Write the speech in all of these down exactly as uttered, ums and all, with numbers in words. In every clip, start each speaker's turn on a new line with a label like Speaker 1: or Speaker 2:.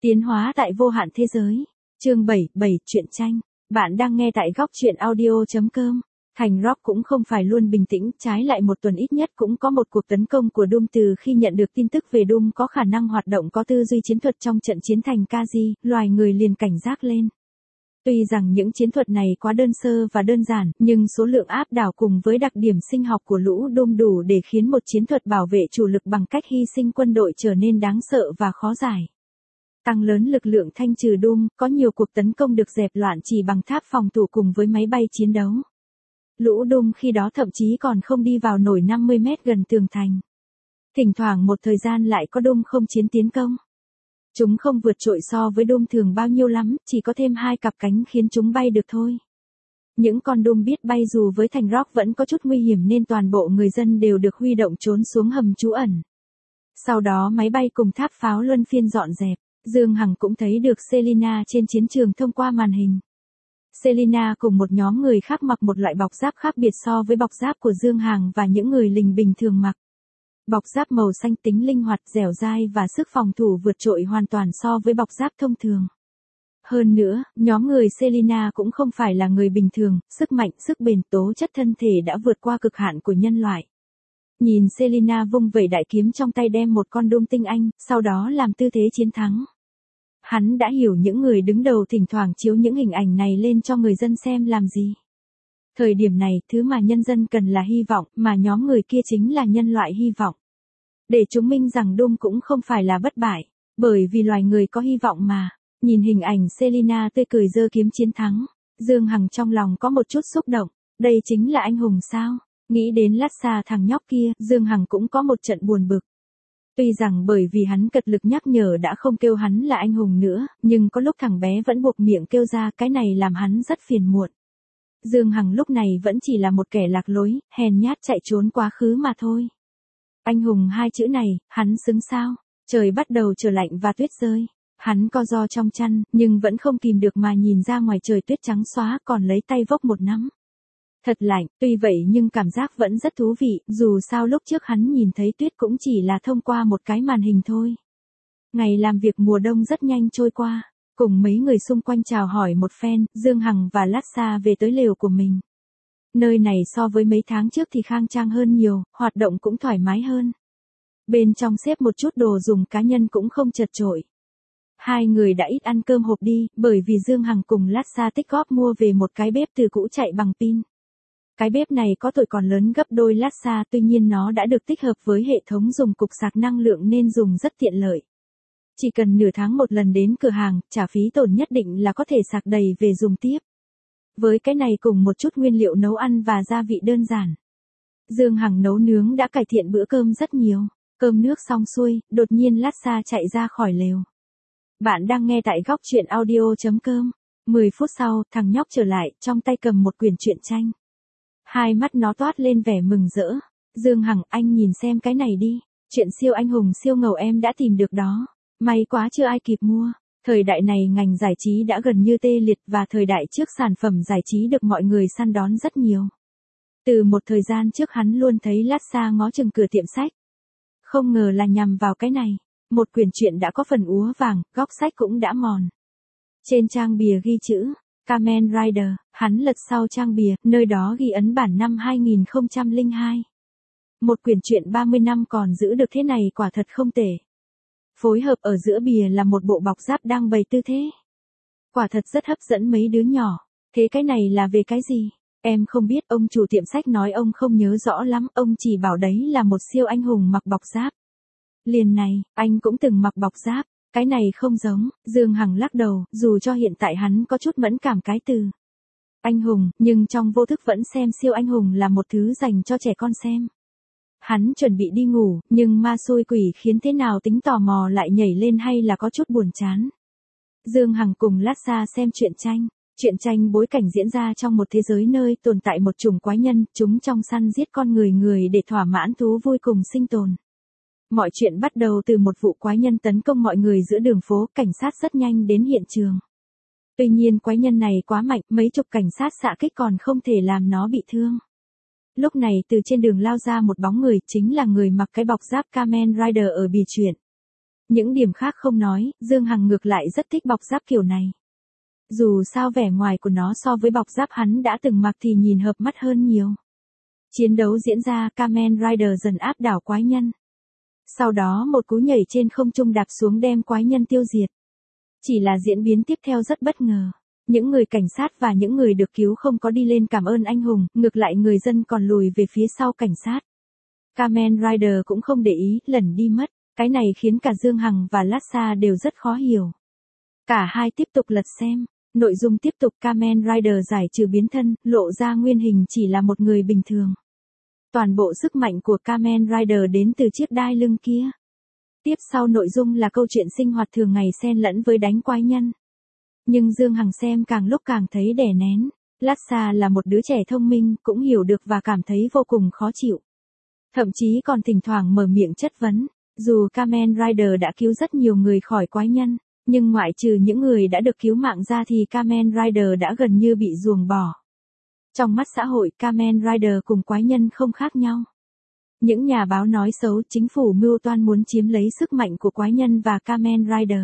Speaker 1: Tiến hóa tại vô hạn thế giới. Chương bảy, bảy truyện tranh. Bạn đang nghe tại góc truyện audio chấm com. Thành Rock cũng không phải luôn bình tĩnh, trái lại một tuần ít nhất cũng có một cuộc tấn công của Doom từ khi nhận được tin tức về Doom có khả năng hoạt động có tư duy chiến thuật trong trận chiến thành Kazi, loài người liền cảnh giác lên. Tuy rằng những chiến thuật này quá đơn sơ và đơn giản, nhưng số lượng áp đảo cùng với đặc điểm sinh học của lũ Doom đủ để khiến một chiến thuật bảo vệ chủ lực bằng cách hy sinh quân đội trở nên đáng sợ và khó giải. Tăng lớn lực lượng thanh trừ Doom, có nhiều cuộc tấn công được dẹp loạn chỉ bằng tháp phòng thủ cùng với máy bay chiến đấu. Lũ Doom khi đó thậm chí còn không đi vào nổi năm mươi mét gần tường thành. Thỉnh thoảng một thời gian lại có Doom không chiến tiến công. Chúng không vượt trội so với Doom thường bao nhiêu lắm, chỉ có thêm hai cặp cánh khiến chúng bay được thôi. Những con Doom biết bay dù với Thành Rock vẫn có chút nguy hiểm nên toàn bộ người dân đều được huy động trốn xuống hầm trú ẩn. Sau đó máy bay cùng tháp pháo luân phiên dọn dẹp. Dương Hằng cũng thấy được Selina trên chiến trường thông qua màn hình. Selina cùng một nhóm người khác mặc một loại bọc giáp khác biệt so với bọc giáp của Dương Hằng và những người lính bình thường mặc. Bọc giáp màu xanh tính linh hoạt, dẻo dai và sức phòng thủ vượt trội hoàn toàn so với bọc giáp thông thường. Hơn nữa, nhóm người Selina cũng không phải là người bình thường, sức mạnh, sức bền, tố chất thân thể đã vượt qua cực hạn của nhân loại. Nhìn Selina vung vẩy đại kiếm trong tay đem một con Doom tinh anh, sau đó làm tư thế chiến thắng. Hắn đã hiểu những người đứng đầu thỉnh thoảng chiếu những hình ảnh này lên cho người dân xem làm gì. Thời điểm này, thứ mà nhân dân cần là hy vọng, mà nhóm người kia chính là nhân loại hy vọng. Để chứng minh rằng Doom cũng không phải là bất bại, bởi vì loài người có hy vọng mà. Nhìn hình ảnh Selina tươi cười giơ kiếm chiến thắng, Dương Hằng trong lòng có một chút xúc động, đây chính là anh hùng sao? Nghĩ đến Lhasa thằng nhóc kia, Dương Hằng cũng có một trận buồn bực. Tuy rằng bởi vì hắn cật lực nhắc nhở đã không kêu hắn là anh hùng nữa, nhưng có lúc thằng bé vẫn buộc miệng kêu ra, cái này làm hắn rất phiền muộn. Dương Hằng lúc này vẫn chỉ là một kẻ lạc lối, hèn nhát chạy trốn quá khứ mà thôi. Anh hùng hai chữ này, hắn xứng sao? Trời bắt đầu trở lạnh và tuyết rơi. Hắn co ro trong chăn, nhưng vẫn không kìm được mà nhìn ra ngoài trời tuyết trắng xóa còn lấy tay vốc một nắm. Thật lạnh, tuy vậy nhưng cảm giác vẫn rất thú vị, dù sao lúc trước hắn nhìn thấy tuyết cũng chỉ là thông qua một cái màn hình thôi. Ngày làm việc mùa đông rất nhanh trôi qua, cùng mấy người xung quanh chào hỏi một phen, Dương Hằng và Lhasa về tới lều của mình. Nơi này so với mấy tháng trước thì khang trang hơn nhiều, hoạt động cũng thoải mái hơn. Bên trong xếp một chút đồ dùng cá nhân cũng không chật chội. Hai người đã ít ăn cơm hộp đi, bởi vì Dương Hằng cùng Lhasa tích góp mua về một cái bếp từ cũ chạy bằng pin. Cái bếp này có tuổi còn lớn gấp đôi Lhasa, tuy nhiên nó đã được tích hợp với hệ thống dùng cục sạc năng lượng nên dùng rất tiện lợi. Chỉ cần nửa tháng một lần đến cửa hàng, trả phí tổn nhất định là có thể sạc đầy về dùng tiếp. Với cái này cùng một chút nguyên liệu nấu ăn và gia vị đơn giản, Dương Hằng nấu nướng đã cải thiện bữa cơm rất nhiều. Cơm nước xong xuôi, đột nhiên Lhasa chạy ra khỏi lều. Bạn đang nghe tại góc truyện audio chấm com. mười phút sau, thằng nhóc trở lại, trong tay cầm một quyển truyện tranh. Hai mắt nó toát lên vẻ mừng rỡ. Dương Hằng, anh nhìn xem cái này đi. Chuyện siêu anh hùng siêu ngầu em đã tìm được đó. May quá chưa ai kịp mua. Thời đại này ngành giải trí đã gần như tê liệt và thời đại trước sản phẩm giải trí được mọi người săn đón rất nhiều. Từ một thời gian trước hắn luôn thấy Lhasa ngó chừng cửa tiệm sách. Không ngờ là nhằm vào cái này. Một quyển truyện đã có phần úa vàng, góc sách cũng đã mòn. Trên trang bìa ghi chữ Kamen Rider, hắn lật sau trang bìa, nơi đó ghi ấn bản năm hai nghìn không trăm lẻ hai. Một quyển truyện ba mươi năm còn giữ được thế này quả thật không tệ. Phối hợp ở giữa bìa là một bộ bọc giáp đang bày tư thế. Quả thật rất hấp dẫn mấy đứa nhỏ. Thế cái này là về cái gì? Em không biết, ông chủ tiệm sách nói ông không nhớ rõ lắm, ông chỉ bảo đấy là một siêu anh hùng mặc bọc giáp. Liền này, anh cũng từng mặc bọc giáp. Cái này không giống, Dương Hằng lắc đầu, dù cho hiện tại hắn có chút mẫn cảm cái từ anh hùng, nhưng trong vô thức vẫn xem siêu anh hùng là một thứ dành cho trẻ con xem. Hắn chuẩn bị đi ngủ, nhưng ma xui quỷ khiến thế nào tính tò mò lại nhảy lên hay là có chút buồn chán. Dương Hằng cùng Lhasa xem truyện tranh. Truyện tranh bối cảnh diễn ra trong một thế giới nơi tồn tại một chủng quái nhân, chúng trong săn giết con người người để thỏa mãn thú vui cùng sinh tồn. Mọi chuyện bắt đầu từ một vụ quái nhân tấn công mọi người giữa đường phố, cảnh sát rất nhanh đến hiện trường. Tuy nhiên quái nhân này quá mạnh, mấy chục cảnh sát xạ kích còn không thể làm nó bị thương. Lúc này từ trên đường lao ra một bóng người, chính là người mặc cái bọc giáp Kamen Rider ở bìa truyện. Những điểm khác không nói, Dương Hằng ngược lại rất thích bọc giáp kiểu này. Dù sao vẻ ngoài của nó so với bọc giáp hắn đã từng mặc thì nhìn hợp mắt hơn nhiều. Chiến đấu diễn ra, Kamen Rider dần áp đảo quái nhân. Sau đó một cú nhảy trên không trung đạp xuống đem quái nhân tiêu diệt. Chỉ là diễn biến tiếp theo rất bất ngờ. Những người cảnh sát và những người được cứu không có đi lên cảm ơn anh hùng, ngược lại người dân còn lùi về phía sau cảnh sát. Kamen Rider cũng không để ý, lẩn đi mất. Cái này khiến cả Dương Hằng và Lassa đều rất khó hiểu. Cả hai tiếp tục lật xem. Nội dung tiếp tục, Kamen Rider giải trừ biến thân, lộ ra nguyên hình chỉ là một người bình thường. Toàn bộ sức mạnh của Kamen Rider đến từ chiếc đai lưng kia. Tiếp sau nội dung là câu chuyện sinh hoạt thường ngày xen lẫn với đánh quái nhân. Nhưng Dương Hằng xem càng lúc càng thấy đè nén. Lassa là một đứa trẻ thông minh, cũng hiểu được và cảm thấy vô cùng khó chịu. Thậm chí còn thỉnh thoảng mở miệng chất vấn. Dù Kamen Rider đã cứu rất nhiều người khỏi quái nhân, nhưng ngoại trừ những người đã được cứu mạng ra thì Kamen Rider đã gần như bị ruồng bỏ. Trong mắt xã hội, Kamen Rider cùng quái nhân không khác nhau. Những nhà báo nói xấu chính phủ mưu toan muốn chiếm lấy sức mạnh của quái nhân và Kamen Rider.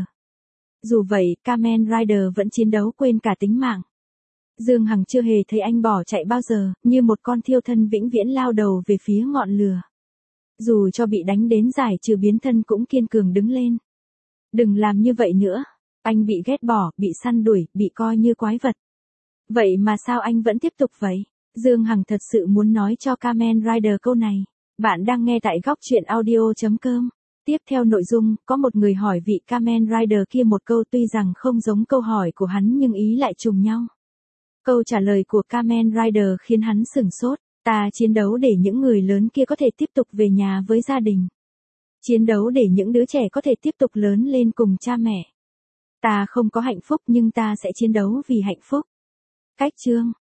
Speaker 1: Dù vậy, Kamen Rider vẫn chiến đấu quên cả tính mạng. Dương Hằng chưa hề thấy anh bỏ chạy bao giờ, như một con thiêu thân vĩnh viễn lao đầu về phía ngọn lửa. Dù cho bị đánh đến giải trừ biến thân cũng kiên cường đứng lên. Đừng làm như vậy nữa. Anh bị ghét bỏ, bị săn đuổi, bị coi như quái vật. Vậy mà sao anh vẫn tiếp tục vậy? Dương Hằng thật sự muốn nói cho Kamen Rider câu này. Bạn đang nghe tại góc truyện audio chấm com. Tiếp theo nội dung, có một người hỏi vị Kamen Rider kia một câu tuy rằng không giống câu hỏi của hắn nhưng ý lại trùng nhau. Câu trả lời của Kamen Rider khiến hắn sửng sốt. Ta chiến đấu để những người lớn kia có thể tiếp tục về nhà với gia đình. Chiến đấu để những đứa trẻ có thể tiếp tục lớn lên cùng cha mẹ. Ta không có hạnh phúc nhưng ta sẽ chiến đấu vì hạnh phúc. Cách chương